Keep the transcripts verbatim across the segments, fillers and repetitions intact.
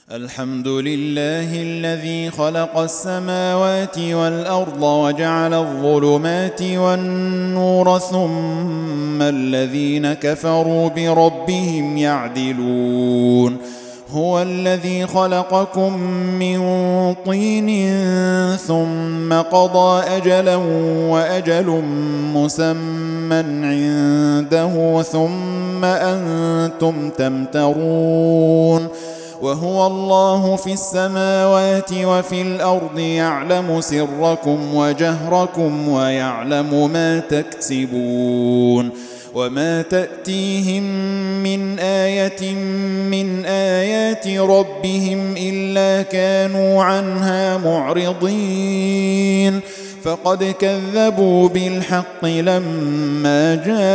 الحمد لله الذي خلق السماوات والأرض وجعل الظلمات والنور ثم الذين كفروا بربهم يعدلون. هو الذي خلقكم من طين ثم قضى أجلا وأجل مسمى عنده ثم أنتم تمترون. وهو الله في السماوات وفي الأرض يعلم سركم وجهركم ويعلم ما تكسبون. وما تأتيهم من آية من آيات ربهم إلا كانوا عنها معرضين. فقد كذبوا بالحق لما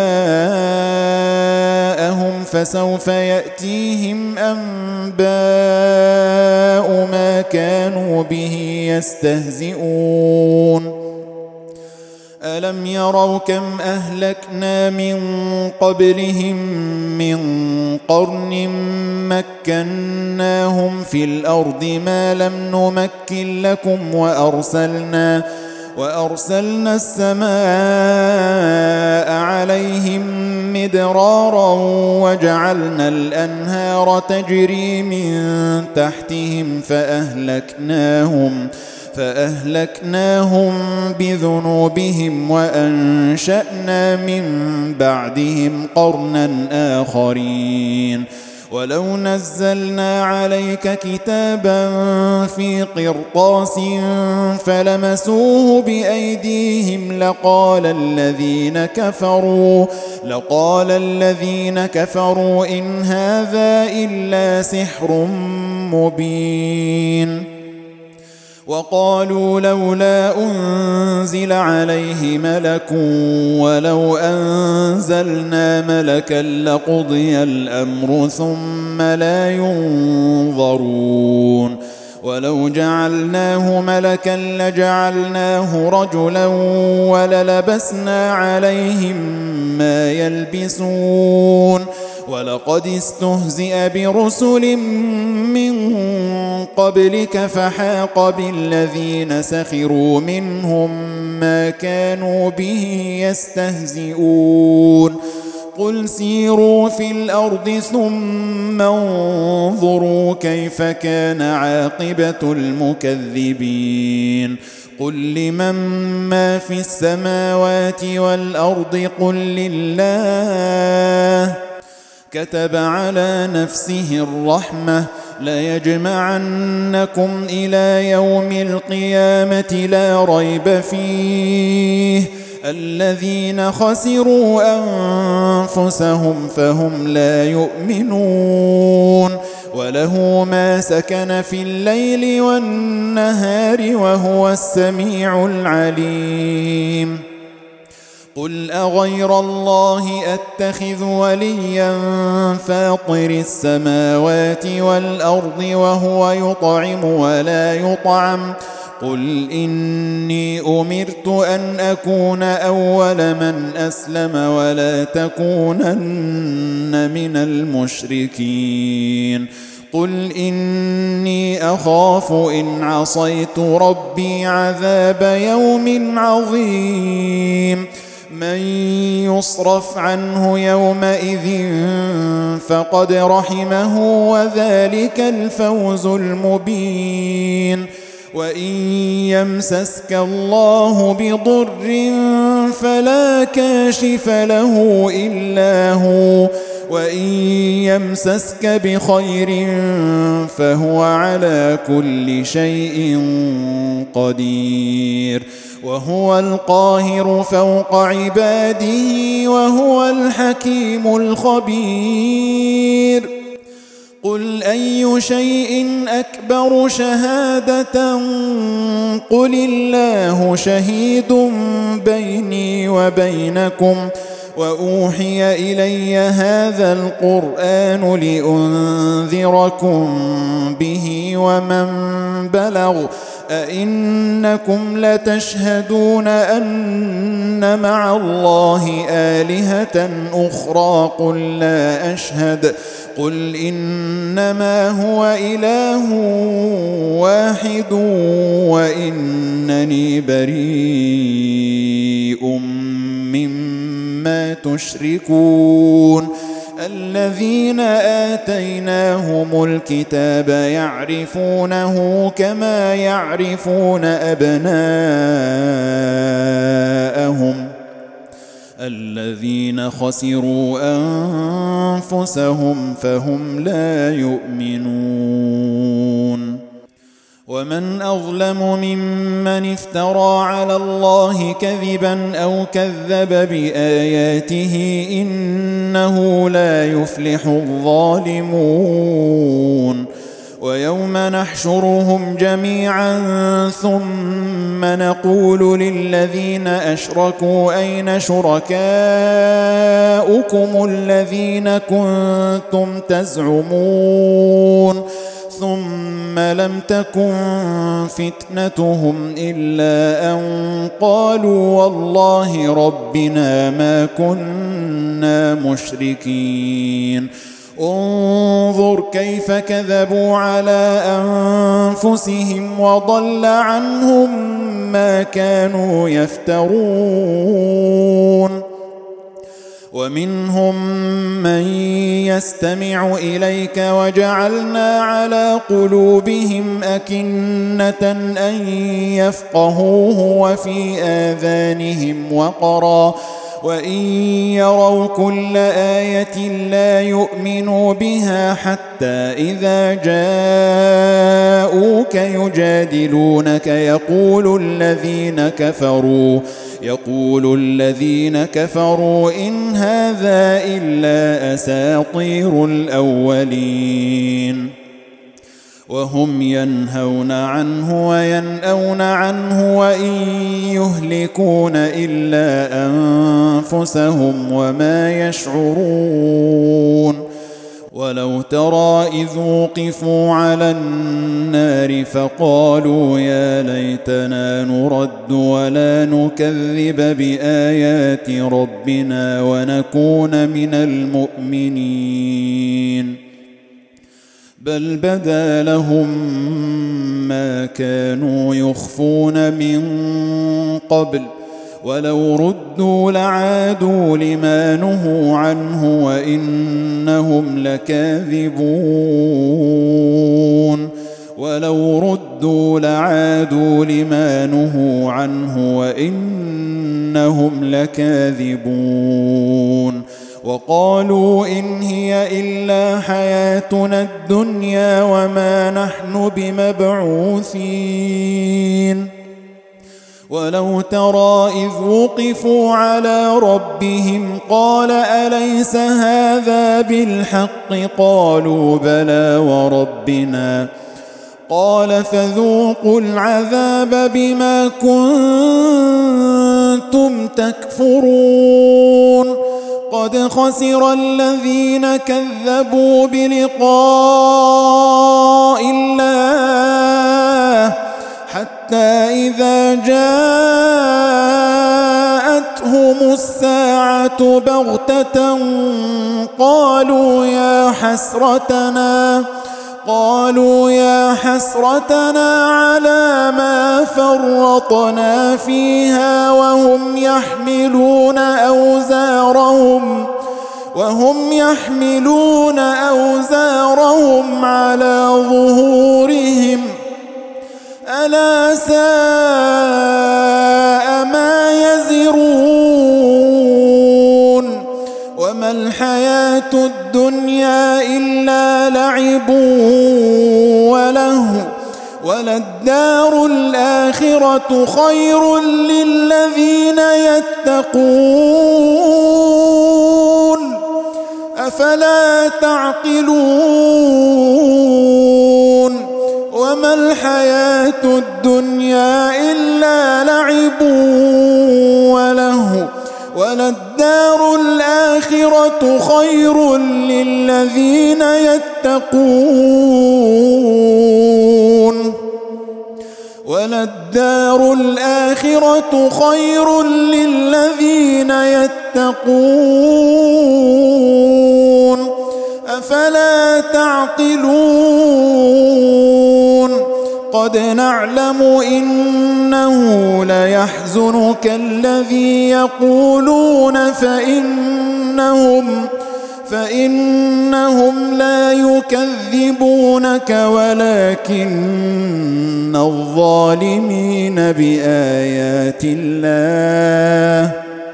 جاءهم فسوف يأتيهم أنباء ما كانوا به يستهزئون. ألم يروا كم أهلكنا من قبلهم من قرن مكناهم في الأرض ما لم نمكن لكم وأرسلنا وأرسلنا السماء عليهم مدرارا وجعلنا الأنهار تجري من تحتهم فأهلكناهم فأهلكناهم بذنوبهم وأنشأنا من بعدهم قرنا آخرين. ولو نزلنا عليك كتابا في قرطاس فلمسوه بأيديهم لقال الذين كفروا لقال الذين كفروا إن هذا إلا سحر مبين. وقالوا لولا أنزل عليه ملك ولو أنزلنا ملكا لقضي الأمر ثم لا ينظرون. ولو جعلناه ملكا لجعلناه رجلا وللبسنا عليهم ما يلبسون. ولقد استهزئ برسل من قبلك فحاق بالذين سخروا منهم ما كانوا به يستهزئون. قل سيروا في الأرض ثم انظروا كيف كان عاقبة المكذبين. قل لمن ما في السماوات والأرض قل لله كتب على نفسه الرحمة ليجمعنكم إلى يوم القيامة لا ريب فيه. الذين خسروا أنفسهم فهم لا يؤمنون. وله ما سكن في الليل والنهار وهو السميع العليم. قل أغير الله أتخذ وليا فاطر السماوات والأرض وهو يطعم ولا يطعم قل إني أمرت أن أكون أول من أسلم ولا تكونن من المشركين. قل إني أخاف إن عصيت ربي عذاب يوم عظيم. من يصرف عنه يومئذ فقد رحمه وذلك الفوز المبين. وإن يمسسك الله بضر فلا كاشف له إلا هو وإن يمسسك بخير فهو على كل شيء قدير. وهو القاهر فوق عباده وهو الحكيم الخبير. قل أي شيء أكبر شهادة قل الله شهيد بيني وبينكم وأوحي إلي هذا القرآن لأنذركم به ومن بلغ أئنكم لتشهدون أن مع الله آلهة أخرى قل لا أشهد قل إنما هو إله واحد وإنني بريء مما تشركون الذين آتيناهم الكتاب يعرفونه كما يعرفون أبناءهم الذين خسروا أنفسهم فهم لا يؤمنون ومن أظلم ممن افترى على الله كذبا أو كذب بآياته إنه لا يفلح الظالمون ويوم نحشرهم جميعا ثم نقول للذين أشركوا أين شركاؤكم الذين كنتم تزعمون ثم لم تكن فتنتهم إلا أن قالوا والله ربنا ما كنا مشركين انظر كيف كذبوا على أنفسهم وضل عنهم ما كانوا يفترون ومنهم من يستمع إليك وجعلنا على قلوبهم أكنة أن يفقهوه وفي آذانهم وقرا وإن يروا كل آية لا يؤمنوا بها حتى إذا جاءوك يجادلونك يقول الذين كفروا يقول الذين كفروا إن هذا إلا أساطير الأولين وهم ينهون عنه وينأون عنه وإن يهلكون إلا أنفسهم وما يشعرون ولو ترى إذ وقفوا على النار فقالوا يا ليتنا نرد ولا نكذب بآيات ربنا ونكون من المؤمنين بل بدا لهم ما كانوا يخفون من قبل ولو ردوا لعادوا لما نهوا عنه وإنهم لكاذبون ولو ردوا لعادوا لما نهوا عنه وإنهم لكاذبون وقالوا إن هي إلا حياتنا الدنيا وما نحن بمبعوثين ولو ترى إذ وقفوا على ربهم قال أليس هذا بالحق قالوا بلى وربنا قال فذوقوا العذاب بما كنتم تكفرون قد خسر الذين كذبوا بلقاء الله حتى إذا جاءتهم الساعة بغتة قالوا يا حسرتنا قالوا يا حسرتنا على ما فرطنا فيها وهم يحملون أوزارهم وهم يحملون أوزارهم على ظهورهم ألا ساء ما يزرون وما الحياة الدنيا إلا لعب وله وللدار الآخرة خير للذين يتقون أفلا تعقلون وما الحياة الدنيا إلا لعب وله وللدار الآخرة خير للذين يتقون وللدار الآخرة خير للذين يتقون أفلا تعقلون قد نعلم إنه ليحزنك الذي يقولون فإنهم فإنهم لا يكذبونك ولكن الظالمين بآيات الله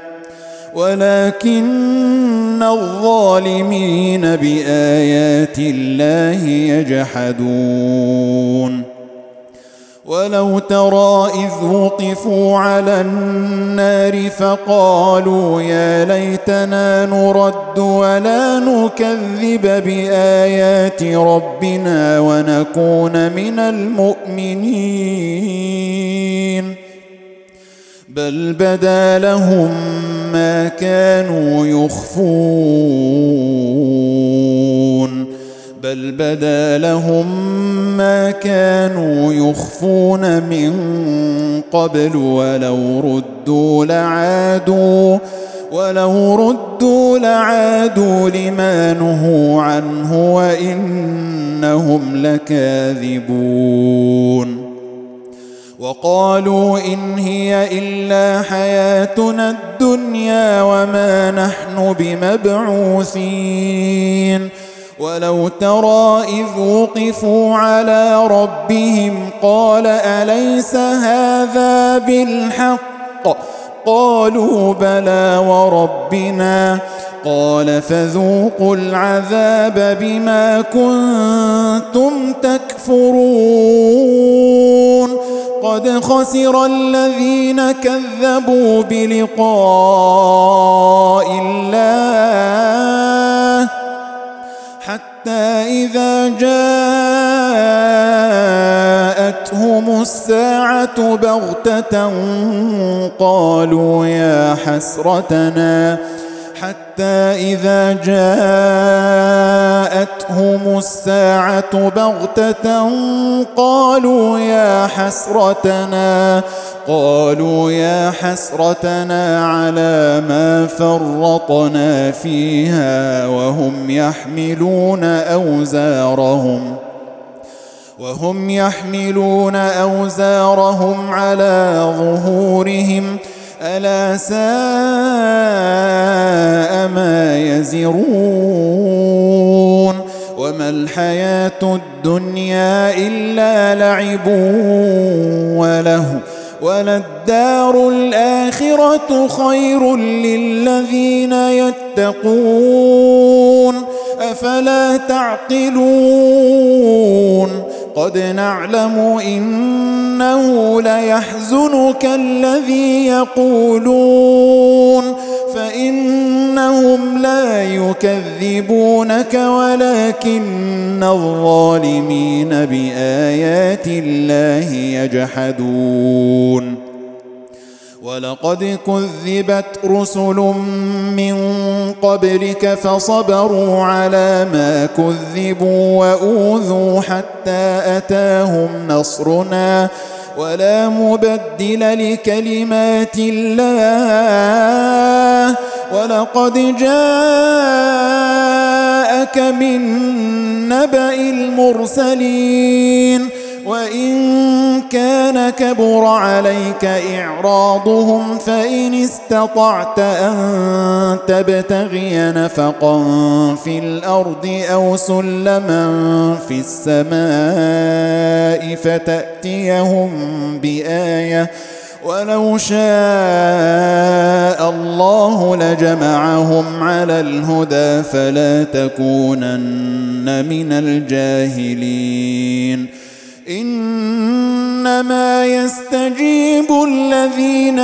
ولكن الظالمين بآيات الله يجحدون ولو ترى إذ وقفوا على النار فقالوا يا ليتنا نرد ولا نكذب بآيات ربنا ونكون من المؤمنين بل بدا لهم ما كانوا يخفون بل بدا لهم ما كانوا يخفون من قبل ولو ردوا لعادوا ولو ردوا لعادوا لما نهوا عنه وإنهم لكاذبون وقالوا إن هي إلا حياتنا الدنيا وما نحن بمبعوثين ولو ترى إذ وقفوا على ربهم قال أليس هذا بالحق قالوا بلى وربنا قال فذوقوا العذاب بما كنتم تكفرون قد خسر الذين كذبوا بلقاء الله حتى إذا جاءتهم الساعة بغتة قالوا يا حسرتنا حتى إذا جاءتهم الساعة بغتة قالوا يا حسرتنا قالوا يا حسرتنا على ما فرطنا فيها وهم يحملون أوزارهم وهم يحملون أوزارهم على ظهورهم ألا ساء ما يزرون وما الحياة الدنيا إلا لعب وله وللدار الآخرة خير للذين يتقون أفلا تعقلون قد نعلم إنه ليحزنك الذي يقولون فإنهم لا يكذبونك ولكن الظالمين بآيات الله يجحدون ولقد كذبت رسل من قبلك فصبروا على ما كذبوا وأوذوا حتى أتاهم نصرنا ولا مبدل لكلمات الله ولقد جاءك من نبأ المرسلين وإن كان كبر عليك إعراضهم فإن استطعت أن تبتغي نفقا في الأرض أو سلما في السماء فتأتيهم بآية ولو شاء الله لجمعهم على الهدى فلا تكونن من الجاهلين إنما يستجيب الذين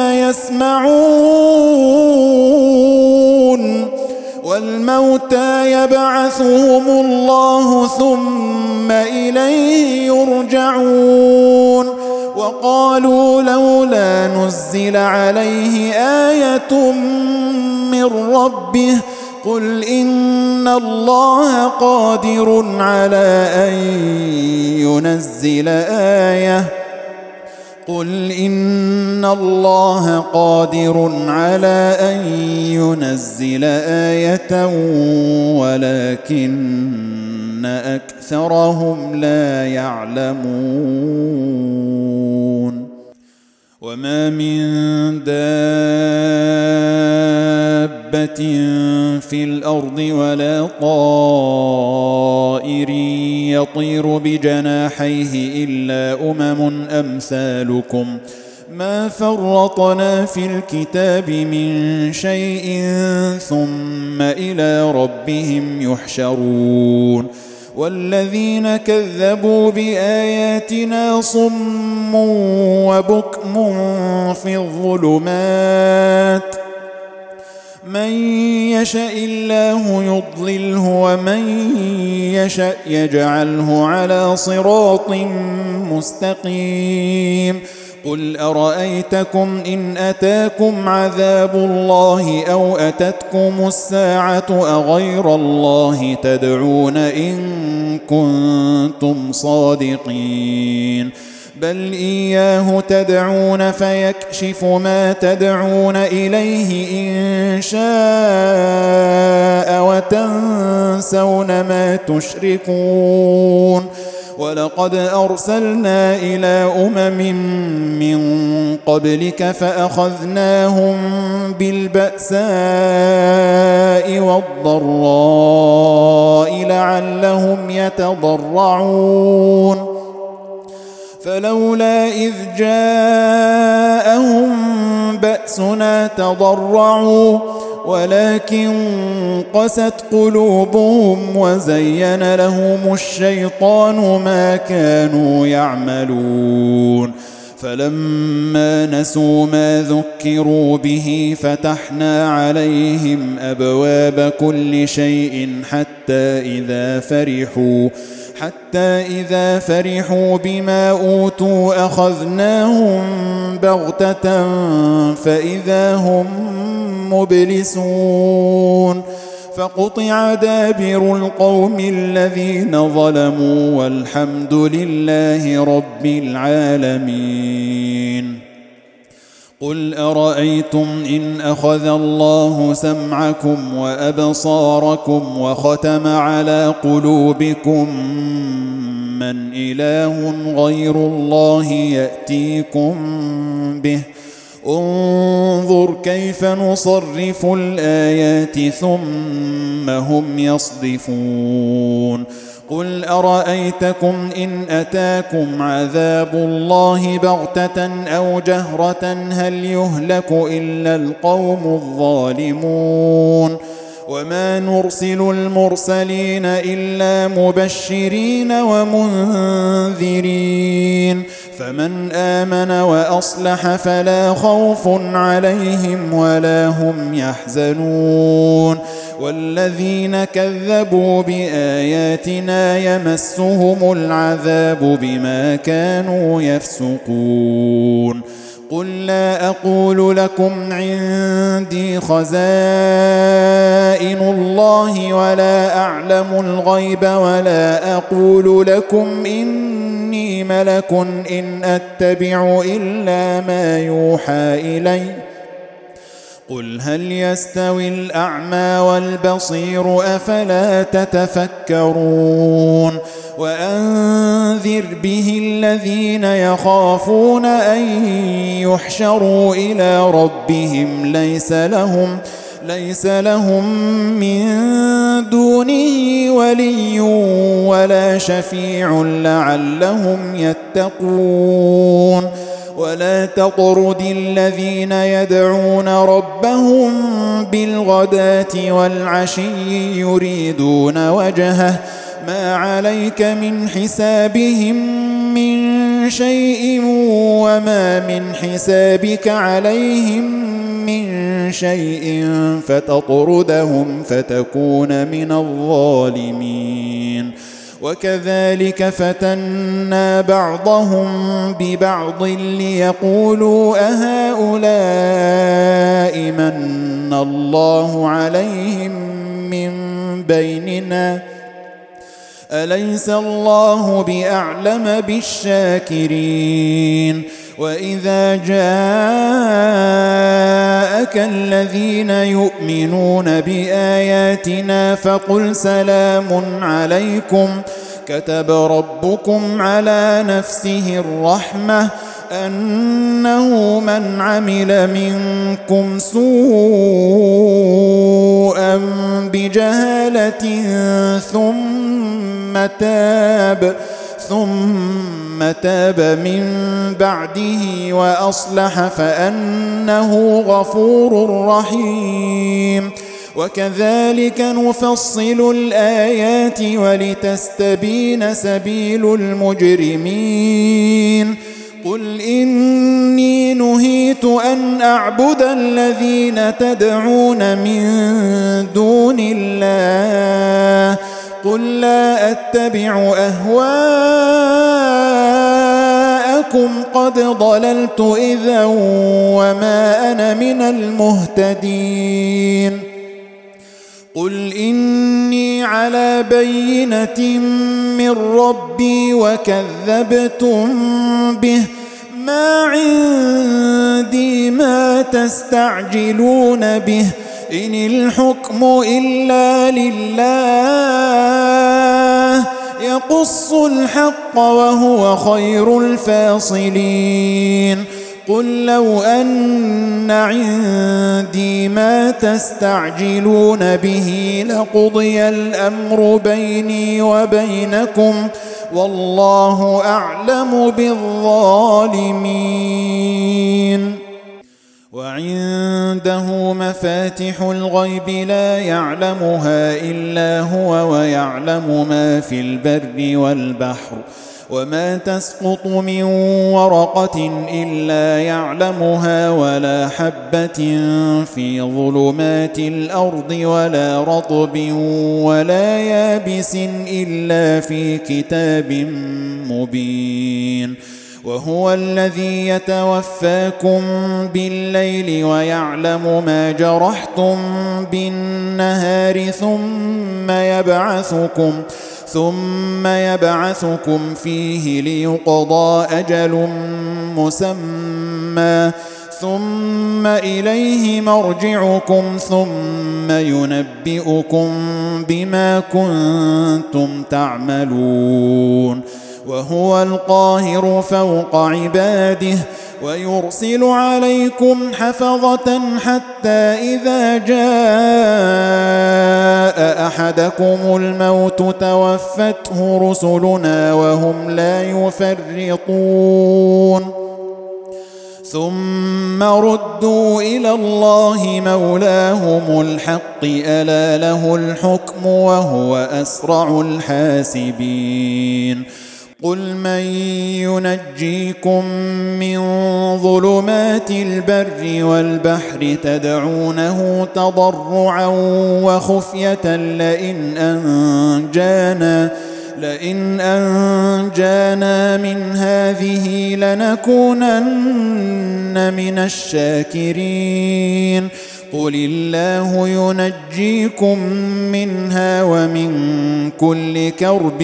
يسمعون والموتى يبعثهم الله ثم إليه يرجعون وقالوا لولا نزل عليه آية من ربه قل إن الله قادر على أن ينزل آية قل إن الله قادر على أن ينزل آية ولكن أكثرهم لا يعلمون وما من دابة في الأرض ولا طائر يطير بجناحيه إلا أمم أمثالكم ما فرطنا في الكتاب من شيء ثم إلى ربهم يحشرون والذين كذبوا بآياتنا صم وبكم في الظلمات من يشاء الله يضلله ومن يشاء يجعله على صراط مستقيم قل أرأيتكم إن أتاكم عذاب الله أو أتتكم الساعة أغير الله تدعون إن كنتم صادقين بل إياه تدعون فيكشف ما تدعون إليه إن شاء وتنسون ما تشركون ولقد أرسلنا إلى أمم من قبلك فأخذناهم بالبأساء والضراء لعلهم يتضرعون فلولا إذ جاءهم بأسنا تضرعوا ولكن قست قلوبهم وزين لهم الشيطان ما كانوا يعملون فلما نسوا ما ذكروا به فتحنا عليهم أبواب كل شيء حتى إذا فرحوا حتى إذا فرحوا بما أوتوا أخذناهم بغتة فإذا هم مبلسون فقطع دابر القوم الذين ظلموا والحمد لله رب العالمين قل أرأيتم إن أخذ الله سمعكم وأبصاركم وختم على قلوبكم من إله غير الله يأتيكم به انظر كيف نصرف الآيات ثم هم يصدفون قل أرأيتكم إن أتاكم عذاب الله بغتة أو جهرة هل يهلك إلا القوم الظالمون وما نرسل المرسلين إلا مبشرين ومنذرين فمن آمن وأصلح فلا خوف عليهم ولا هم يحزنون والذين كذبوا بآياتنا يمسهم العذاب بما كانوا يفسقون قل لا أقول لكم عندي خزائن الله ولا أعلم الغيب ولا أقول لكم إني ملك إن أتبع إلا ما يوحى إلي قل هل يستوي الأعمى والبصير أفلا تتفكرون وأنذر به الذين يخافون أن يحشروا إلى ربهم ليس لهم ليس لهم من دونه ولي ولا شفيع لعلهم يتقون ولا تطرد الذين يدعون ربهم بالغداة والعشي يريدون وجهه ما عليك من حسابهم من شيء وما من حسابك عليهم من شيء فتطردهم فتكون من الظالمين وكذلك فتنا بعضهم ببعض ليقولوا أهؤلاء من الله عليهم من بيننا أليس الله بأعلم بالشاكرين وإذا جاءك الذين يؤمنون بآياتنا فقل سلام عليكم كتب ربكم على نفسه الرحمة أنه من عمل منكم سوءا بجهالة ثم تاب ثم تاب من بعده وأصلح فأنه غفور رحيم. وكذلك نفصل الآيات ولتستبين سبيل المجرمين. قل إني نهيت أن أعبد الذين تدعون من دون الله قل لا أتبع أهواءكم قد ضللت إذا وما أنا من المهتدين. قل إني على بينة من ربي وكذبتم به ما عندي ما تستعجلون به إن الحكم إلا لله يقص الحق وهو خير الفاصلين. قل لو أن عندي ما تستعجلون به لقضي الأمر بيني وبينكم والله أعلم بالظالمين. وعنده مفاتح الغيب لا يعلمها إلا هو ويعلم ما في البر والبحر وما تسقط من ورقة إلا يعلمها ولا حبة في ظلمات الأرض ولا رطب ولا يابس إلا في كتاب مبين. وهو الذي يتوفاكم بالليل ويعلم ما جرحتم بالنهار ثم يبعثكم ثم يبعثكم فيه ليقضى أجل مسمى ثم إليه مرجعكم ثم ينبئكم بما كنتم تعملون. وهو القاهر فوق عباده ويرسل عليكم حفظة حتى إذا جاء أحدكم الموت توفته رسلنا وهم لا يفرطون ثم ردوا إلى الله مولاهم الحق ألا له الحكم وهو أسرع الحاسبين. قل من ينجيكم من ظلمات البر والبحر تدعونه تضرعا وخفية لئن أنجانا لئن أنجانا من هذه لنكونن من الشاكرين. قل الله ينجيكم منها ومن كل كرب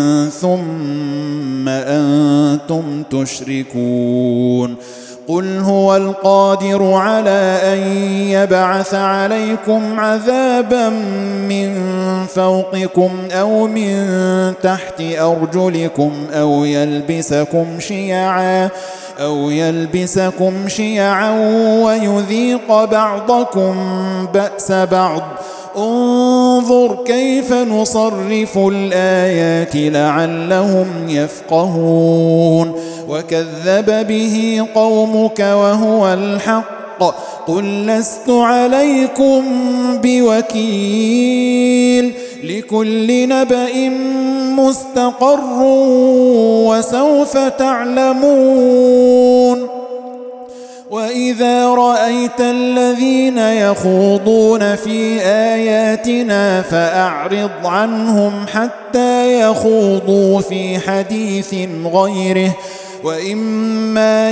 ثم أنتم تشركون. قل هو القادر على أن يبعث عليكم عذابا من فوقكم أو من تحت أرجلكم أو يلبسكم شيعا أو يلبسكم شيعا ويذيق بعضكم بأس بعض. انظر كيف نصرف الآيات لعلهم يفقهون. وكذب به قومك وهو الحق قل لست عليكم بوكيل لكل نبأ مستقر وسوف تعلمون. وإذا رأيت الذين يخوضون في آياتنا فأعرض عنهم حتى يخوضوا في حديث غيره وإما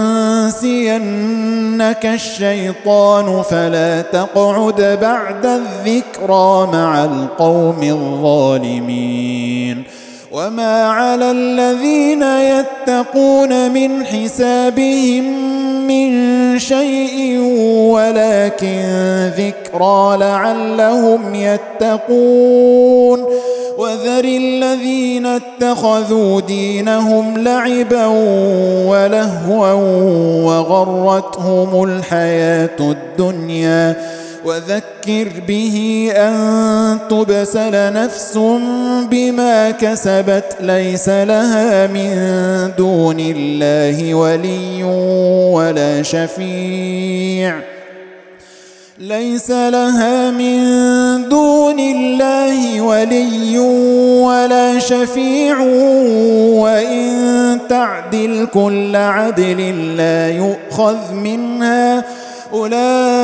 ينسينك الشيطان فلا تقعد بعد الذكرى مع القوم الظالمين. وما على الذين يتقون من حسابهم من شيء ولكن ذكرى لعلهم يتقون وذر الذين اتخذوا دينهم لعبا ولهوا وغرتهم الحياة الدنيا وذكر به أن تبسل نفس بما كسبت ليس لها من دون الله ولي ولا شفيع ليس لها من دون الله ولي ولا شفيع وإن تعدل كل عدل لا يؤخذ منها أولئك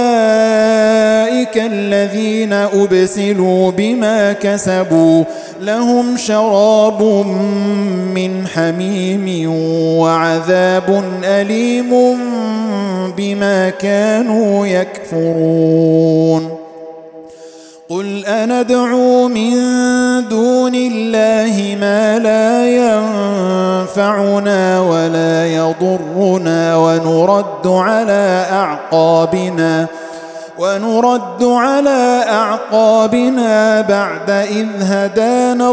الذين أبسلوا بما كسبوا لهم شراب من حميم وعذاب أليم بما كانوا يكفرون قل أندعو من دون الله ما لا ينفعنا ولا يضرنا ونرد على أعقابنا ونرد على أعقابنا بعد إذ هدانا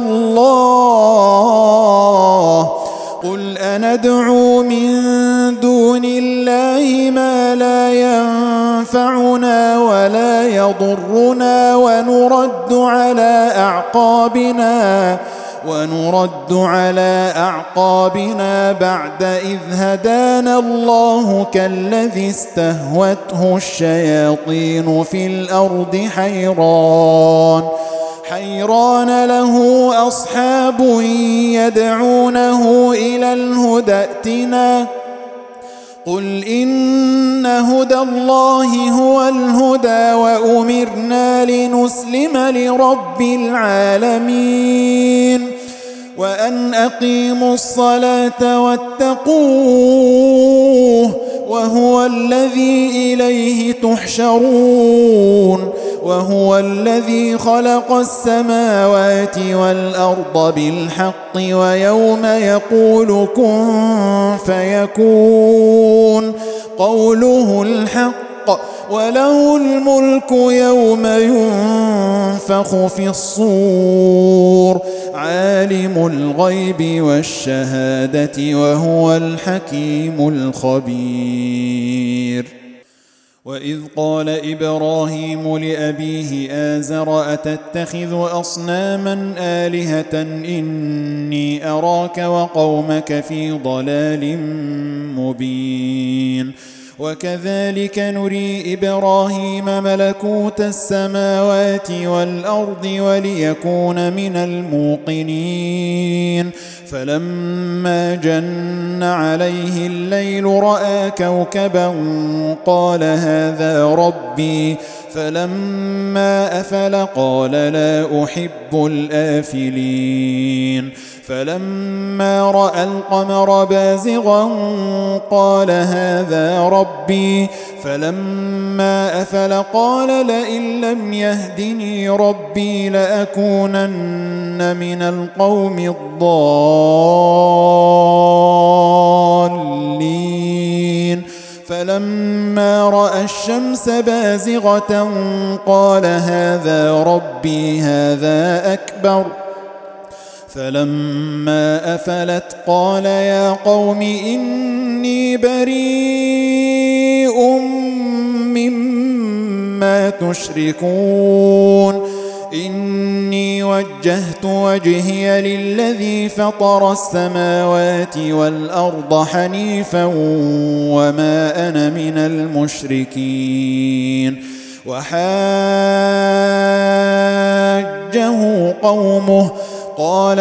الله قل أندعو من دون الله ما لا ينفعنا ولا يضرنا ونرد على أعقابنا ونرد على أعقابنا بعد إذ هدانا الله كالذي استهوته الشياطين في الأرض حيران حيران له أصحاب يدعونه إلى الهدى ائتنا قل إن هدى الله هو الهدى وأمرنا لنسلم لرب العالمين وأن أقيموا الصلاة واتقوه وهو الذي إليه تحشرون وهو الذي خلق السماوات والأرض بالحق ويوم يقول كن فيكون قوله الحق وله الملك يوم ينفخ في الصور عالم الغيب والشهادة وهو الحكيم الخبير وإذ قال إبراهيم لأبيه آزر أتتخذ أصناما آلهة إني أراك وقومك في ضلال مبين وكذلك نري إبراهيم ملكوت السماوات والأرض وليكون من الموقنين فلما جن عليه الليل رأى كوكبا قال هذا ربي فلما أفل قال لا أحب الآفلين فلما رأى القمر بازغا قال هذا ربي فلما أفل قال لئن لم يهدني ربي لأكونن من القوم الضالين فلما رأى الشمس بازغة قال هذا ربي هذا أكبر فلما أفلت قال يا قوم إني بريء مما تشركون إني وجهت وجهي للذي فطر السماوات والأرض حنيفا وما أنا من المشركين وحاجه قومه قال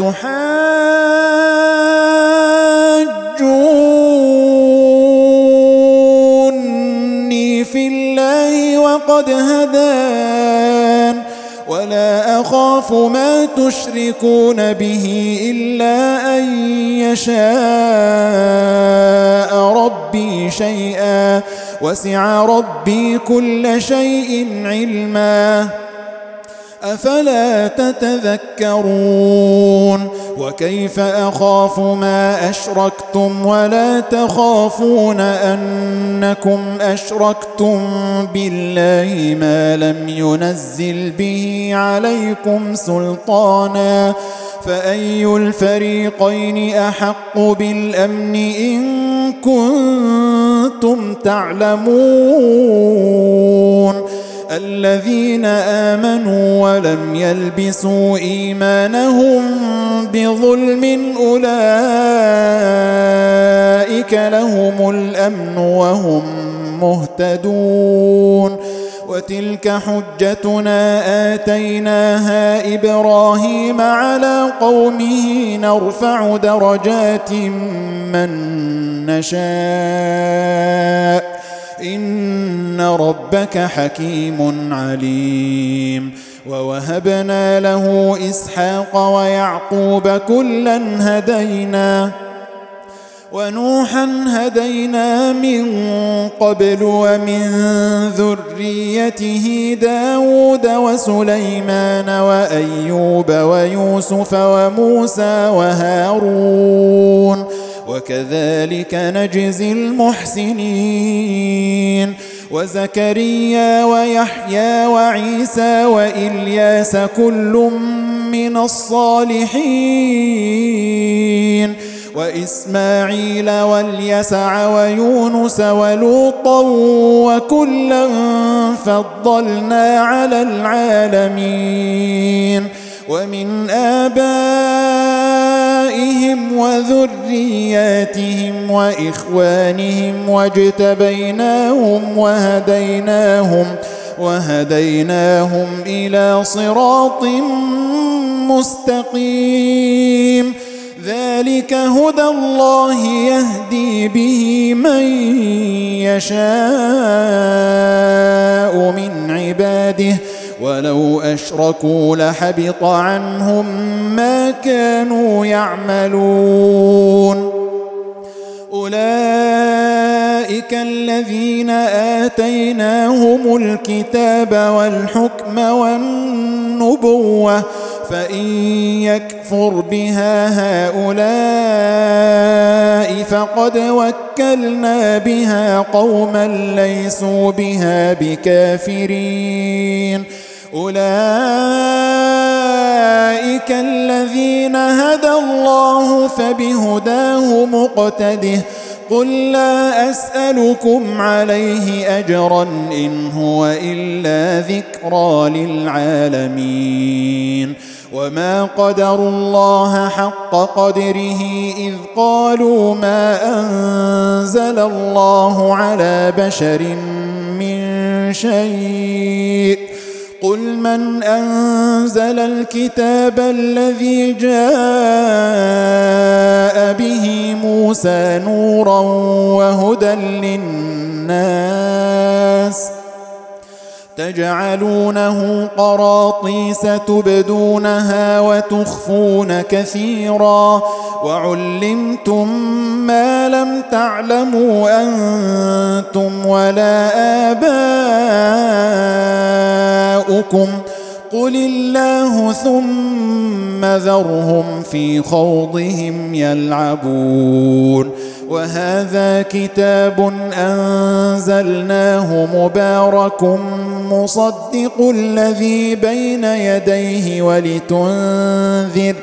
أتحاجوني في الله وقد هدان ولا أخاف ما تشركون به إلا أن يشاء ربي شيئا وسع ربي كل شيء علما أفلا تتذكرون وكيف أخاف ما أشركتم ولا تخافون أنكم أشركتم بالله ما لم ينزل به عليكم سلطانا فأي الفريقين أحق بالأمن إن كنتم تعلمون الذين آمنوا ولم يلبسوا إيمانهم بظلم أولئك لهم الأمن وهم مهتدون وتلك حجتنا آتيناها إبراهيم على قومه نرفع درجات من نشاء إن ربك حكيم عليم ووهبنا له إسحاق ويعقوب كلا هدينا ونوحا هدينا من قبل ومن ذريته داود وسليمان وأيوب ويوسف وموسى وهارون وكذلك نجزي المحسنين وزكريا ويحيى وعيسى وإلياس كل من الصالحين وإسماعيل واليسع ويونس ولوطا وكلا فضلنا على العالمين ومن آبائهم وذرياتهم وإخوانهم واجتبيناهم وهديناهم وهديناهم إلى صراط مستقيم ذلك هدى الله يهدي به من يشاء من عباده ولو أشركوا لحبط عنهم ما كانوا يعملون أولئك الذين آتيناهم الكتاب والحكم والنبوة فإن يكفر بها هؤلاء فقد وكلنا بها قوما ليسوا بها بكافرين أولئك الذين هدى الله فبهداه مقتده قل لا أسألكم عليه أجرا إن هو إلا ذكرى للعالمين وما قدروا الله حق قدره إذ قالوا ما أنزل الله على بشر من شيء قل من أنزل الكتاب الذي جاء به موسى نورا وهدى للناس تجعلونه قراطيس تبدونها وتخفون كثيرا وعلمتم ما لم تعلموا أنتم ولا آباؤكم قل الله ثم ذرهم في خوضهم يلعبون وهذا كتاب أنزلناه مبارك مصدق الذي بين يديه ولتنذر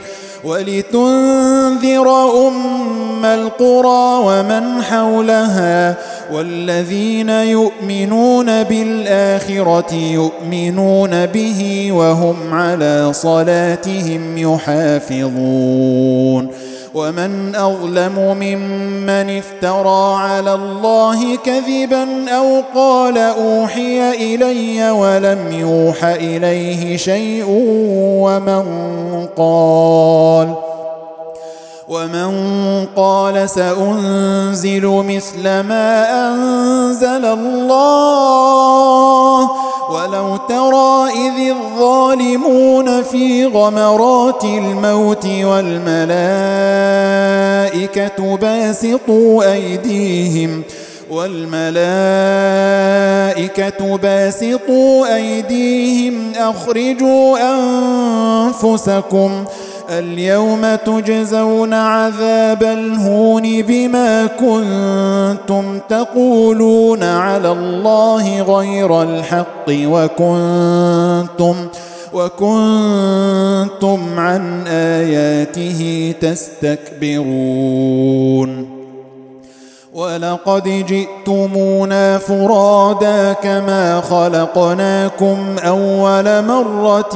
ولتنذر أم القرى ومن حولها والذين يؤمنون بالآخرة يؤمنون به وهم على صلاتهم يحافظون ومن أظلم ممن افترى على الله كذبا أو قال أوحي إلي ولم يوح إليه شيء ومن قال ومن قال سأنزل مثل ما أنزل الله ولو ترى إذ الظالمون في غمرات الموت والملائكة باسطوا أيديهم والملائكة باسطوا أيديهم أخرجوا أنفسكم اليوم تجزون عذاب الهون بما كنتم تقولون على الله غير الحق وكنتم وكنتم عن آياته تستكبرون ولقد جئتمونا فرادا كما خلقناكم أول مرة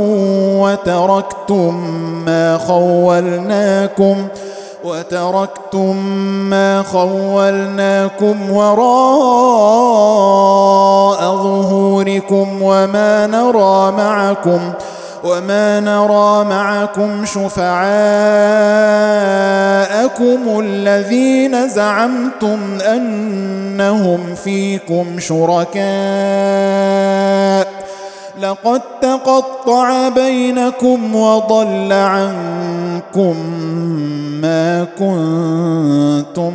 وتركتم ما خولناكم وتركتم ما خولناكم وراء ظهوركم وما نرى معكم وما نرى معكم شفعاءكم الذين زعمتم أنهم فيكم شركاء لقد تقطع بينكم وضل عنكم ما كنتم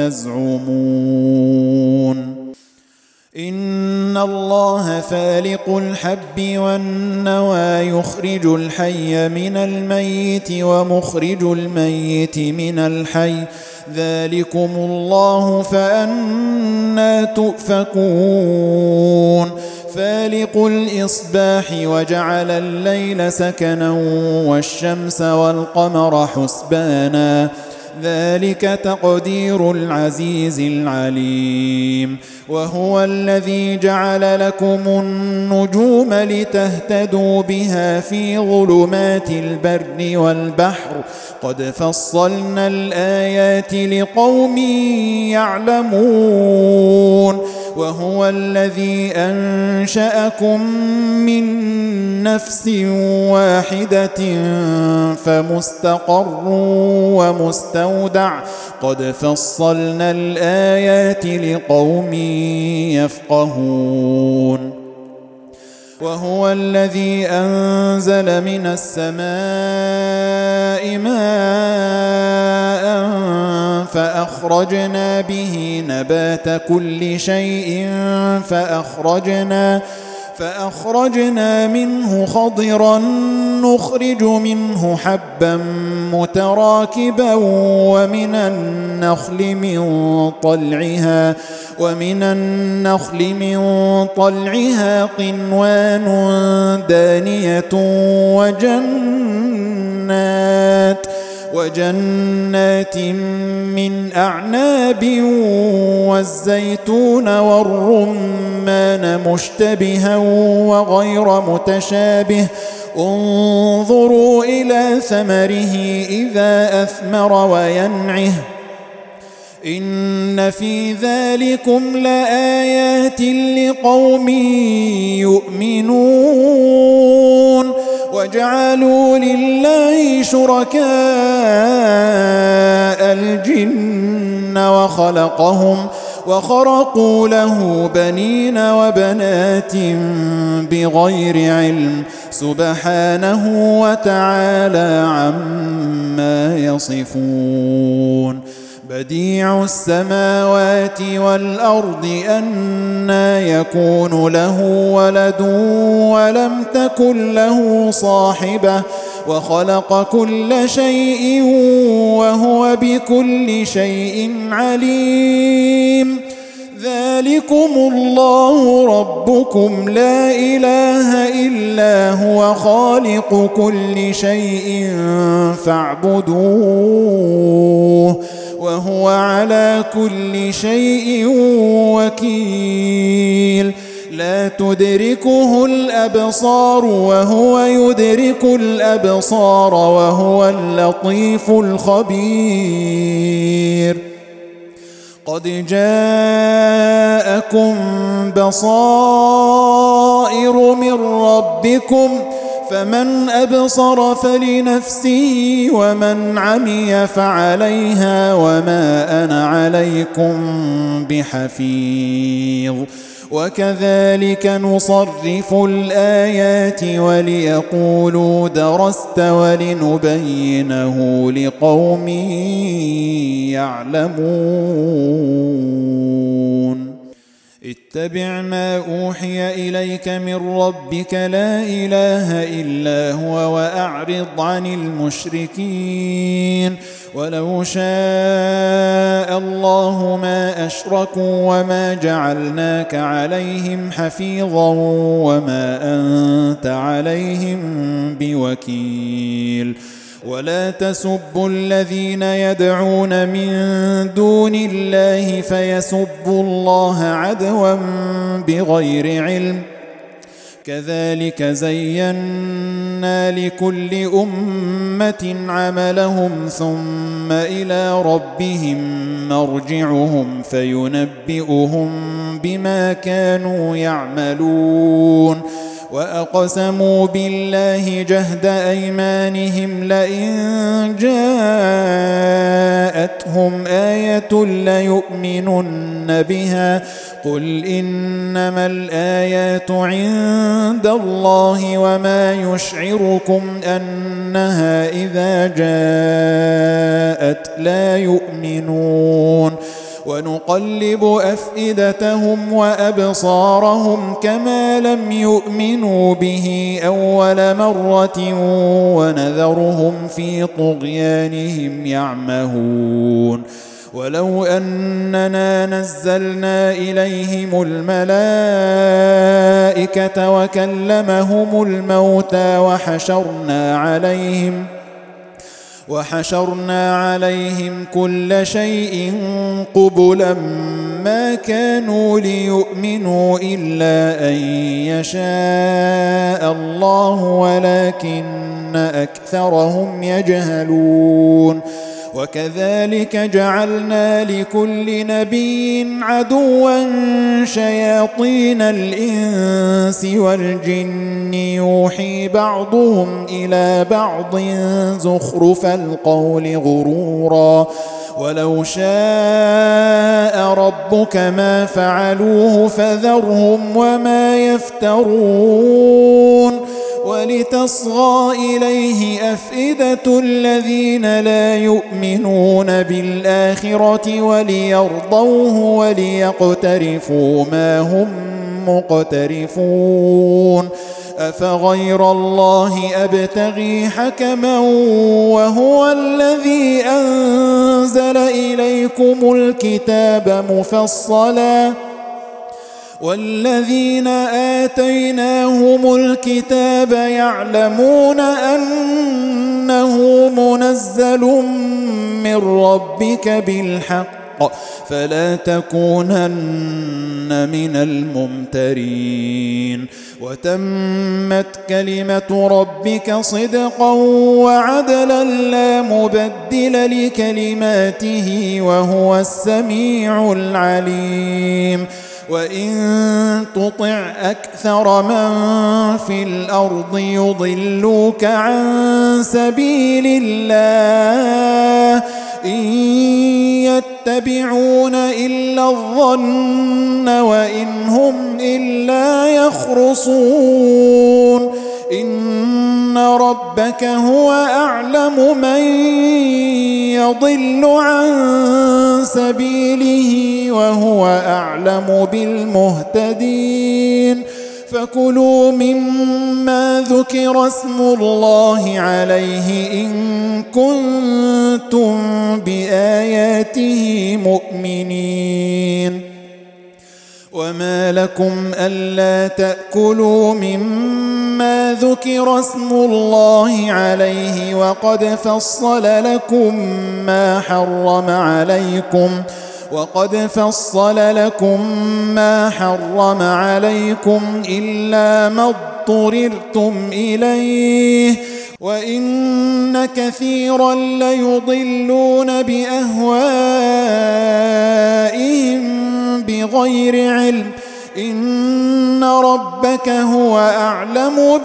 تزعمون إن الله فالق الحب والنوى يخرج الحي من الميت ومخرج الميت من الحي ذلكم الله فأنى تؤفكون فالق الإصباح وجعل الليل سكنا والشمس والقمر حسبانا ذلك تقدير العزيز العليم وهو الذي جعل لكم النجوم لتهتدوا بها في ظلمات البر والبحر قد فصلنا الآيات لقوم يعلمون وهو الذي أنشأكم من نفس واحدة فمستقر ومستودع قد فصلنا الآيات لقوم يفقهون وهو الذي أنزل من السماء ماء فأخرجنا به نبات كل شيء فأخرجنا فأخرجنا منه خضرا نخرج منه حبا متراكبا ومن النخل من طلعها ومن النخل من طلعها قنوان دانية وجنات وجنات من أعناب والزيتون والرمان مشتبها وغير متشابه انظروا إلى ثمره إذا أثمر وينعه إن في ذلكم لآيات لقوم يؤمنون وجعلوا لله شركاء الجن وخلقهم وخرقوا له بنين وبنات بغير علم سبحانه وتعالى عما يصفون بديع السماوات والأرض أنى يكون له ولد ولم تكن له صاحبة وخلق كل شيء وهو بكل شيء عليم ذلكم الله ربكم لا إله إلا هو خالق كل شيء فاعبدوه وهو على كل شيء وكيل لا تدركه الأبصار وهو يدرك الأبصار وهو اللطيف الخبير قد جاءكم بصائر من ربكم فمن أبصر فلنفسه ومن عمي فعليها وما أنا عليكم بحفيظ وكذلك نصرف الآيات وليقولوا درست ولنبينه لقوم يعلمون اتبع ما أوحي إليك من ربك لا إله إلا هو وأعرض عن المشركين ولو شاء الله ما أشركوا وما جعلناك عليهم حفيظا وما أنت عليهم بوكيل ولا تسبوا الذين يدعون من دون الله فيسبوا الله عدوا بغير علم كذلك زينا لكل أمة عملهم ثم إلى ربهم مرجعهم فينبئهم بما كانوا يعملون وأقسموا بالله جهد أيمانهم لئن جاءتهم آية ليؤمنن بها قل إنما الآيات عند الله وما يشعركم أنها إذا جاءت لا يؤمنون ونقلب أفئدتهم وأبصارهم كما لم يؤمنوا به أول مرة ونذرهم في طغيانهم يعمهون ولو أننا نزلنا إليهم الملائكة وكلمهم الموتى وحشرنا عليهم وحشرنا عليهم كل شيء قبلا ما كانوا ليؤمنوا إلا أن يشاء الله ولكن أكثرهم يجهلون وكذلك جعلنا لكل نبي عدوا شياطين الإنس والجن يوحي بعضهم إلى بعض زخرف القول غرورا ولو شاء ربك ما فعلوه فذرهم وما يفترون ولتصغى إليه أفئدة الذين لا يؤمنون بالآخرة وليرضوه وليقترفوا ما هم مقترفون أفغير الله أبتغي حكما وهو الذي أنزل إليكم الكتاب مفصلا والذين آتيناهم الكتاب يعلمون أنه منزل من ربك بالحق فلا تكونن من الممترين وتمت كلمة ربك صدقا وعدلا لا مبدل لكلماته وهو السميع العليم وإن تطع أكثر من في الأرض يضلوك عن سبيل الله إن يتبعون إلا الظن وإن هم إلا يخرصون إن ربك هو أعلم من يضل عن سبيله وهو أعلم بالمهتدين فكلوا مما ذكر اسم الله عليه إن كنتم بآياته مؤمنين وما لكم ألا تأكلوا مما ذكر اسم الله عليه وقد فصل لكم ما حرم عليكم وقد فصل لكم ما حرم عليكم إلا ما اضطررتم إليه وإن كثيرا ليضلون بأهوائهم بغير علم إن ربك هو أعلم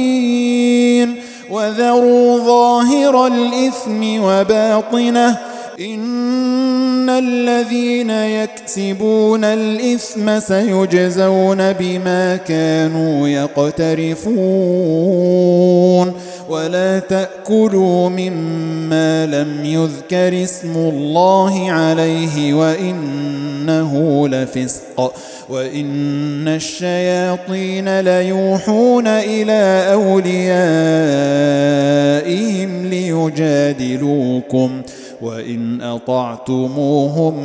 بالمعتدين وذروا ظاهر الإثم وباطنه إن الذين يكسبون الإثم سيجزون بما كانوا يقترفون ولا تأكلوا مما لم يذكر اسم الله عليه وإنه لفسق وإن الشياطين ليوحون إلى أوليائهم ليجادلوكم وإن أطعتموهم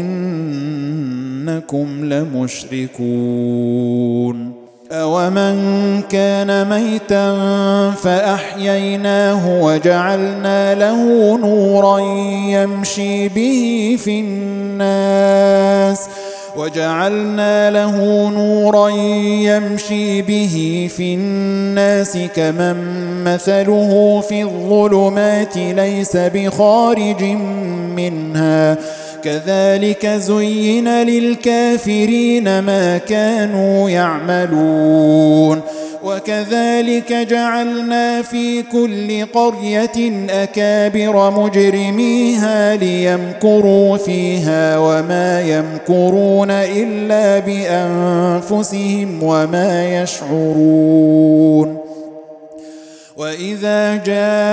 إنكم لمشركون أومن كان ميتا فأحييناه وجعلنا له نورا يمشي به في الناس وجعلنا له نورا يمشي به في الناس كمن مثله في الظلمات ليس بخارج منها كذلك زين للكافرين ما كانوا يعملون وكذلك جعلنا في كل قرية أكابر مجرميها ليمكروا فيها وما يمكرون إلا بأنفسهم وما يشعرون وإذا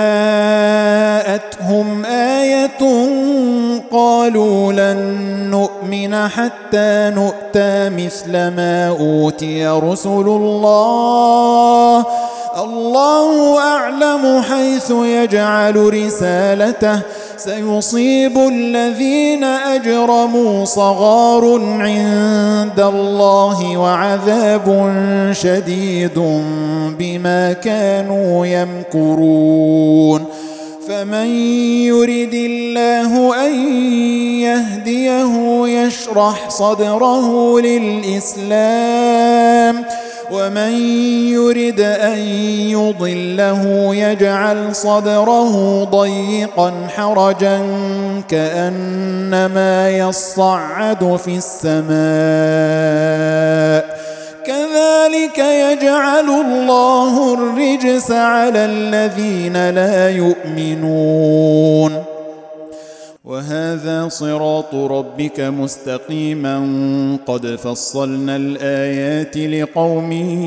جاءتهم آية قالوا لن نؤمن حتى نؤتى مثل ما أوتي رسل الله الله أعلم حيث يجعل رسالته سيصيب الذين أجرموا صغار عند الله وعذاب شديد بما كانوا يمكرون فمن يرد الله أن يهديه يشرح صدره للإسلام ومن يرد أن يضله يجعل صدره ضيقا حرجا كأنما يصعد في السماء كذلك يجعل الله الرجس على الذين لا يؤمنون وهذا صراط ربك مستقيما قد فصلنا الآيات لقوم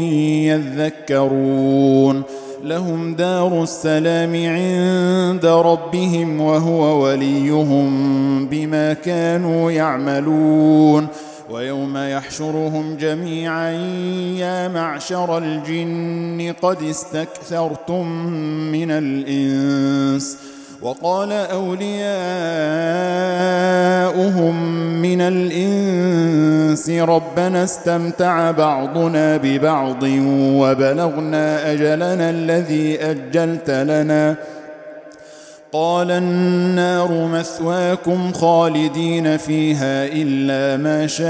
يذكرون لهم دار السلام عند ربهم وهو وليهم بما كانوا يعملون ويوم يحشرهم جميعا يا معشر الجن قد استكثرتم من الإنس وقال أولياؤهم من الإنس ربنا استمتع بعضنا ببعض وبلغنا أجلنا الذي أجلت لنا قال النار مثواكم خالدين فيها إلا ما شاء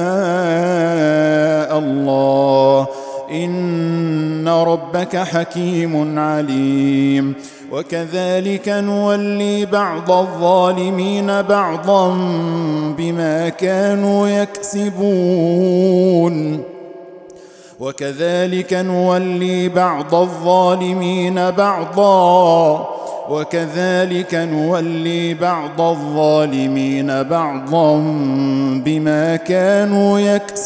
الله إن ربك حكيم عليم وكذلك نولي بعض الظالمين بعضا بما كانوا يكسبون وكذلك نولي بعض الظالمين بعضا وكذلك نولي بعض الظالمين بعضا بما كانوا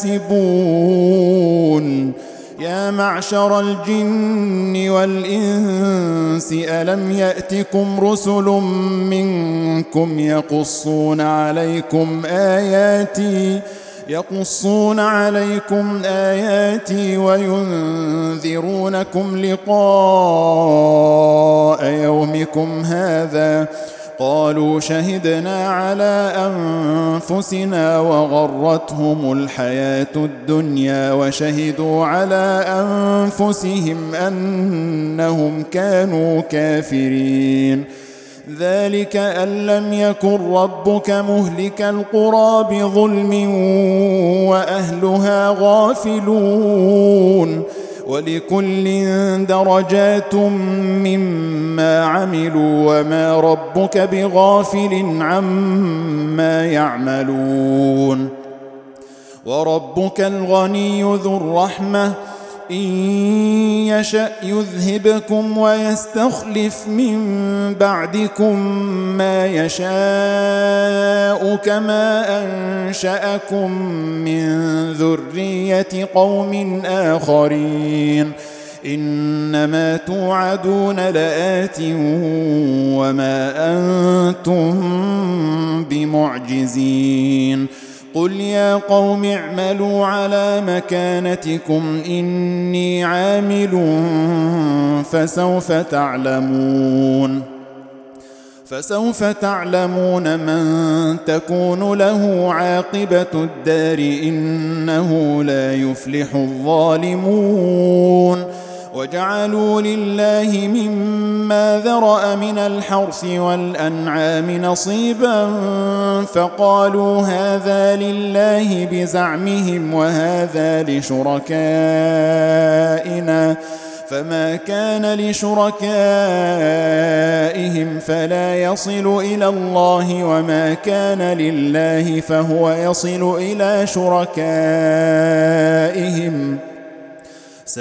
يكسبون يا معشر الجن والإنس ألم يأتكم رسل منكم يقصون عليكم آياتي يقصون عليكم آياتي وينذرونكم لقاء يومكم هذا قالوا شهدنا على أنفسنا وغرتهم الحياة الدنيا وشهدوا على أنفسهم أنهم كانوا كافرين ذلك أن لم يكن ربك مهلك القرى بظلم وأهلها غافلون ولكل درجات مما عملوا وما ربك بغافل عما يعملون وربك الغني ذو الرحمة إن يشأ يذهبكم ويستخلف من بعدكم ما يشاء كما أنشأكم من ذرية قوم آخرين إنما توعدون لآت وما أنتم بمعجزين قل يا قوم اعملوا على مكانتكم إني عامل فسوف تعلمون فسوف تعلمون من تكون له عاقبة الدار إنه لا يفلح الظالمون وجعلوا لله مما ذرأ من الحرث والأنعام نصيبا فقالوا هذا لله بزعمهم وهذا لشركائنا فما كان لشركائهم فلا يصل إلى الله وما كان لله فهو يصل إلى شركائهم ساء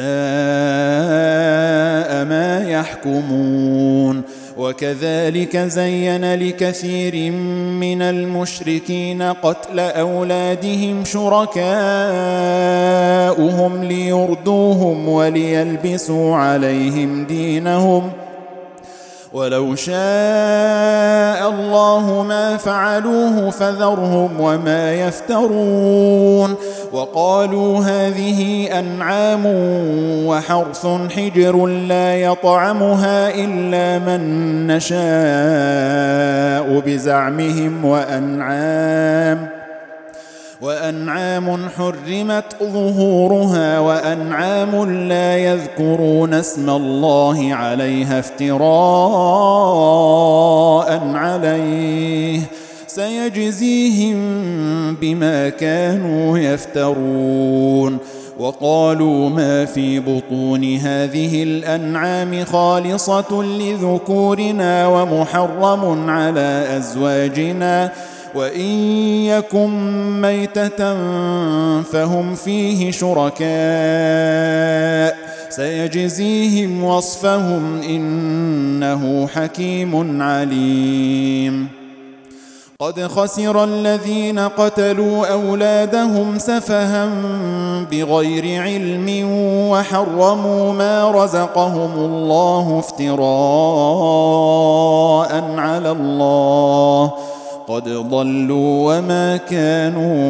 ما يحكمون وكذلك زين لكثير من المشركين قتل أولادهم شركاؤهم ليردوهم وليلبسوا عليهم دينهم ولو شاء الله ما فعلوه فذرهم وما يفترون وقالوا هذه أنعام وحرث حجر لا يطعمها إلا من نشاء بزعمهم وأنعام وأنعام حرمت ظهورها وأنعام لا يذكرون اسم الله عليها افتراء عليه سيجزيهم بما كانوا يفترون وقالوا ما في بطون هذه الأنعام خالصة لذكورنا ومحرم على أزواجنا وإن يكن ميتة فهم فيه شركاء سيجزيهم وصفهم إنه حكيم عليم قد خسر الذين قتلوا أولادهم سفها بغير علم وحرموا ما رزقهم الله افتراء على الله قد ضلوا وما كانوا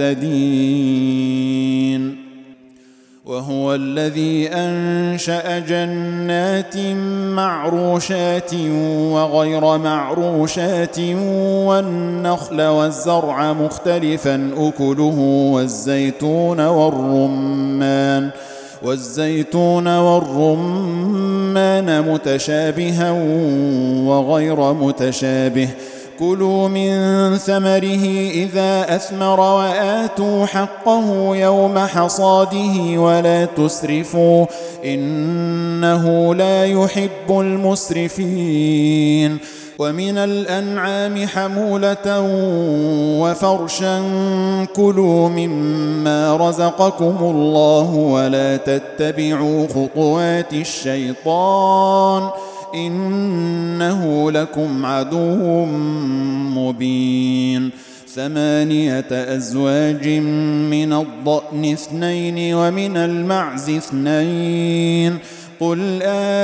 مهتدين وهو الذي أنشأ جنات معروشات وغير معروشات والنخل والزرع مختلفا أكله والزيتون والرمان والزيتون والرمان متشابها وغير متشابه كلوا من ثمره إذا أثمر وآتوا حقه يوم حصاده ولا تسرفوا إنه لا يحب المسرفين ومن الأنعام حمولة وفرشا كلوا مما رزقكم الله ولا تتبعوا خطوات الشيطان إنه لكم عدو مبين ثمانية أزواج من الضأن اثنين ومن المعز اثنين قل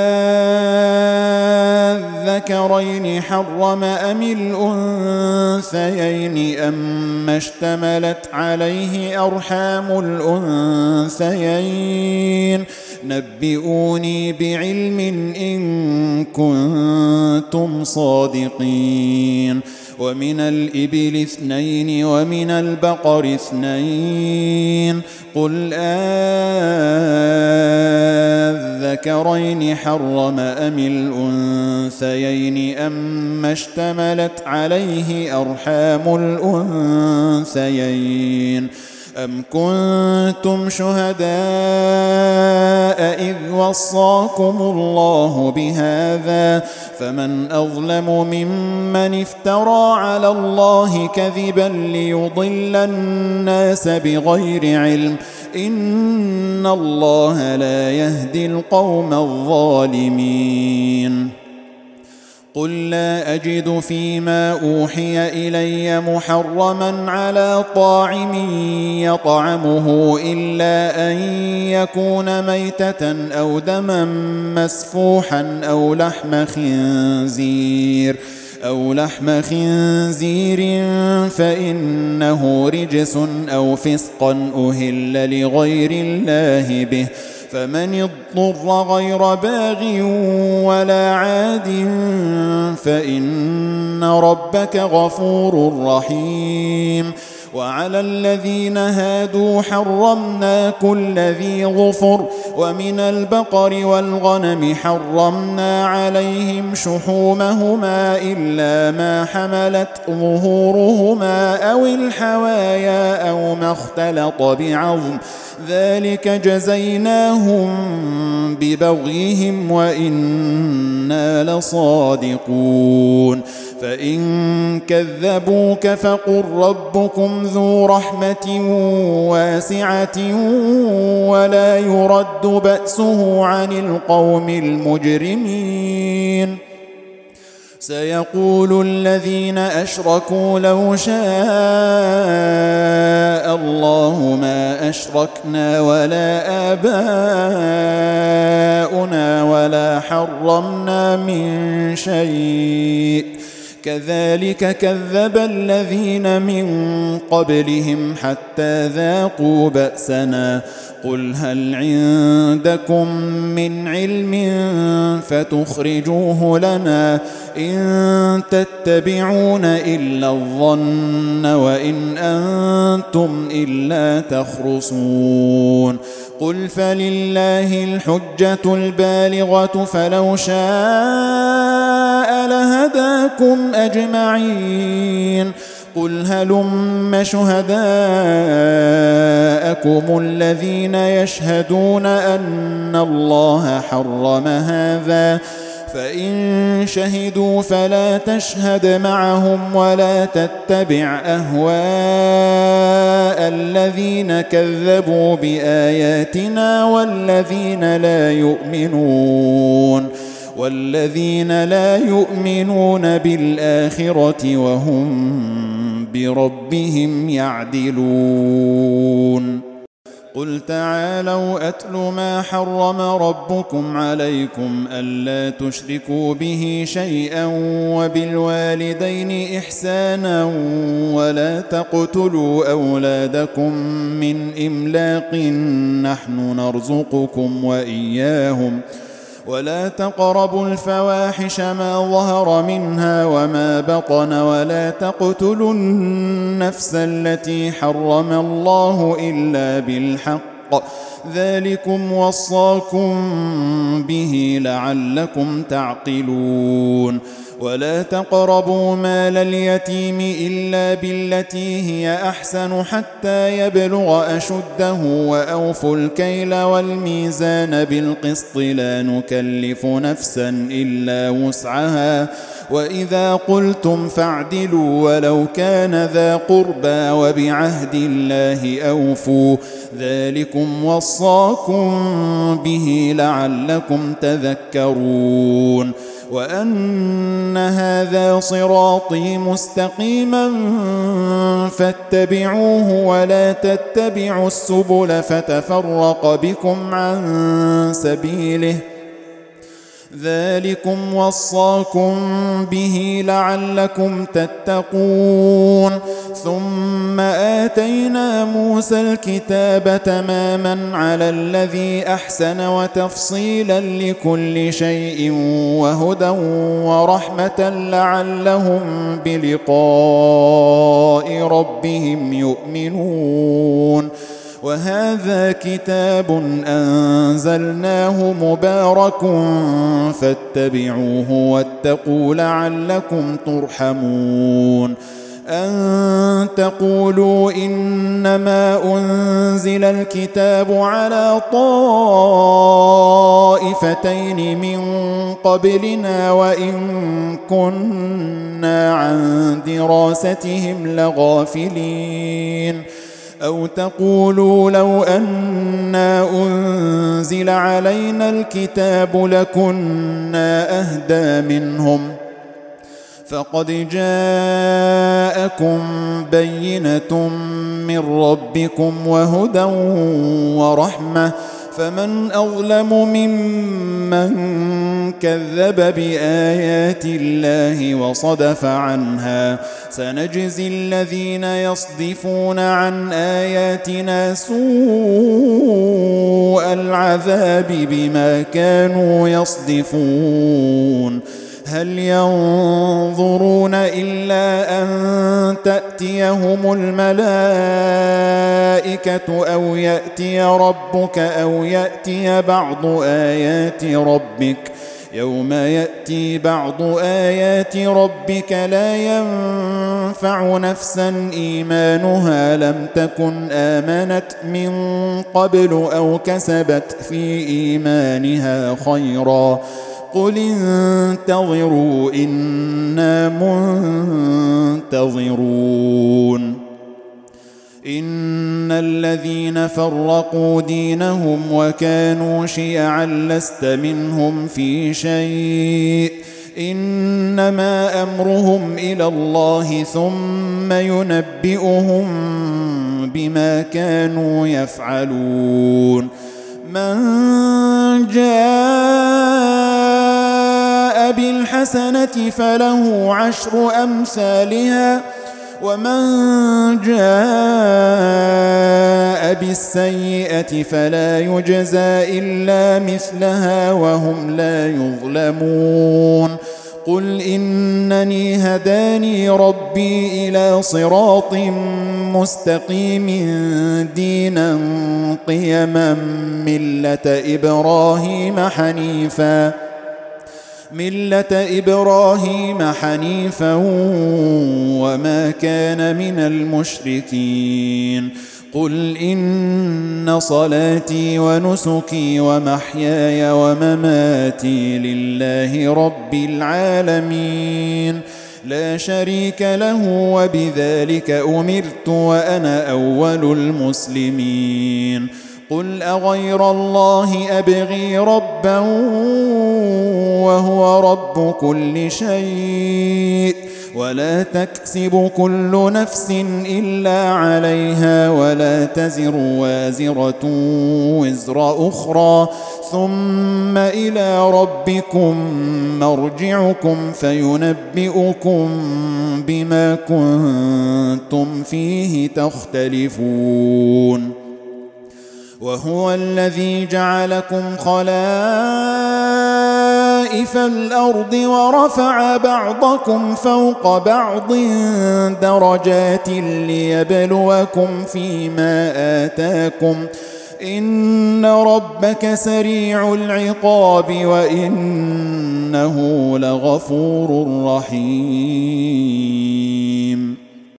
أذكرين حرم أم الأنثيين أما اشتملت عليه أرحام الأنثيين نبئوني بعلم إن كنتم صادقين ومن الإبل اثنين ومن البقر اثنين قل أذكرين حرم أم الأنثيين أما اشتملت عليه أرحام الأنثيين أم كنتم شهداء إذ وصاكم الله بهذا فمن أظلم ممن افترى على الله كذبا ليضل الناس بغير علم إن الله لا يهدي القوم الظالمين قل لا أجد فيما أوحي إلي محرما على طاعم يطعمه إلا أن يكون ميتة أو دما مسفوحا أو لحم خنزير أو لحم خنزير فإنه رجس أو فسقا أهل لغير الله به فمن اضطر غير باغ ولا عاد فإن ربك غفور رحيم وعلى الذين هادوا حرمنا كل ذي ظفر ومن البقر والغنم حرمنا عليهم شحومهما إلا ما حملت ظهورهما أو الحوايا أو ما اختلط بعظم ذلك جزيناهم ببغيهم وإنا لصادقون فإن كذبوك فقل ربكم ذو رحمة واسعة ولا يرد بأسه عن القوم المجرمين سيقول الذين أشركوا لو شاء الله ما أشركنا ولا آباؤنا ولا حرمنا من شيء كذلك كذب الذين من قبلهم حتى ذاقوا بأسنا قل هل عندكم من علم فتخرجوه لنا إن تتبعون إلا الظن وإن أنتم إلا تخرصون قل فلله الحجة البالغة فلو شاء لهداكم أجمعين قل هلم شهداءكم الذين يشهدون أن الله حرم هذا فإن شهدوا فلا تشهد معهم ولا تتبع أهواء الذين كذبوا بآياتنا والذين لا يؤمنون والذين لا يؤمنون بالآخرة وهم بربهم يعدلون قل تعالوا أتل ما حرم ربكم عليكم ألا تشركوا به شيئا وبالوالدين إحسانا ولا تقتلوا أولادكم من إملاق نحن نرزقكم وإياهم ولا تقربوا الفواحش ما ظهر منها وما بطن ولا تقتلوا النفس التي حرم الله إلا بالحق ذلكم وصاكم به لعلكم تعقلون ولا تقربوا مال اليتيم إلا بالتي هي أحسن حتى يبلغ أشده وأوفوا الكيل والميزان بالقسط لا نكلف نفسا إلا وسعها وإذا قلتم فاعدلوا ولو كان ذا قربى وبعهد الله أوفوا ذلكم وصاكم به لعلكم تذكرون وأن هذا صراطي مستقيما فاتبعوه ولا تتبعوا السبل فتفرق بكم عن سبيله ذلكم وصاكم به لعلكم تتقون ثم آتينا موسى الكتاب تماما على الذي أحسن وتفصيلا لكل شيء وهدى ورحمة لعلهم بلقاء ربهم يؤمنون وهذا كتاب أنزلناه مبارك فاتبعوه واتقوا لعلكم ترحمون أن تقولوا إنما أنزل الكتاب على طائفتين من قبلنا وإن كنا عن دراستهم لغافلين أو تقولوا لو أنا أنزل علينا الكتاب لكنا أهدى منهم فقد جاءكم بينة من ربكم وهدى ورحمة فمن أظلم ممن كذب بآيات الله وصدف عنها سنجزي الذين يصدفون عن آياتنا سوء العذاب بما كانوا يصدفون هل ينظرون إلا أن تأتيهم الملائكة أو يأتي ربك أو يأتي بعض آيات ربك يوم يأتي بعض آيات ربك لا ينفع نفسا إيمانها لم تكن آمنت من قبل أو كسبت في إيمانها خيرا قل انتظروا إنا منتظرون إن الذين فرقوا دينهم وكانوا شيعا لست منهم في شيء إنما أمرهم إلى الله ثم ينبئهم بما كانوا يفعلون من جاء بالحسنة فله عشر أمثالها ومن جاء بالسيئة فلا يجزى إلا مثلها وهم لا يظلمون قل إنني هداني ربي إلى صراط مستقيم دينا قيما ملة إبراهيم حنيفا ملة إبراهيم حنيفا وما كان من المشركين قل إن صلاتي ونسكي ومحياي ومماتي لله رب العالمين لا شريك له وبذلك أمرت وأنا أول المسلمين قل أغير الله أبغي ربا وهو رب كل شيء ولا تكسب كل نفس إلا عليها ولا تزر وازرة وزر أخرى ثم إلى ربكم مرجعكم فينبئكم بما كنتم فيه تختلفون وهو الذي جعلكم خلائف الأرض ورفع بعضكم فوق بعض درجات ليبلوكم فيما آتاكم إن ربك سريع العقاب وإنه لغفور رحيم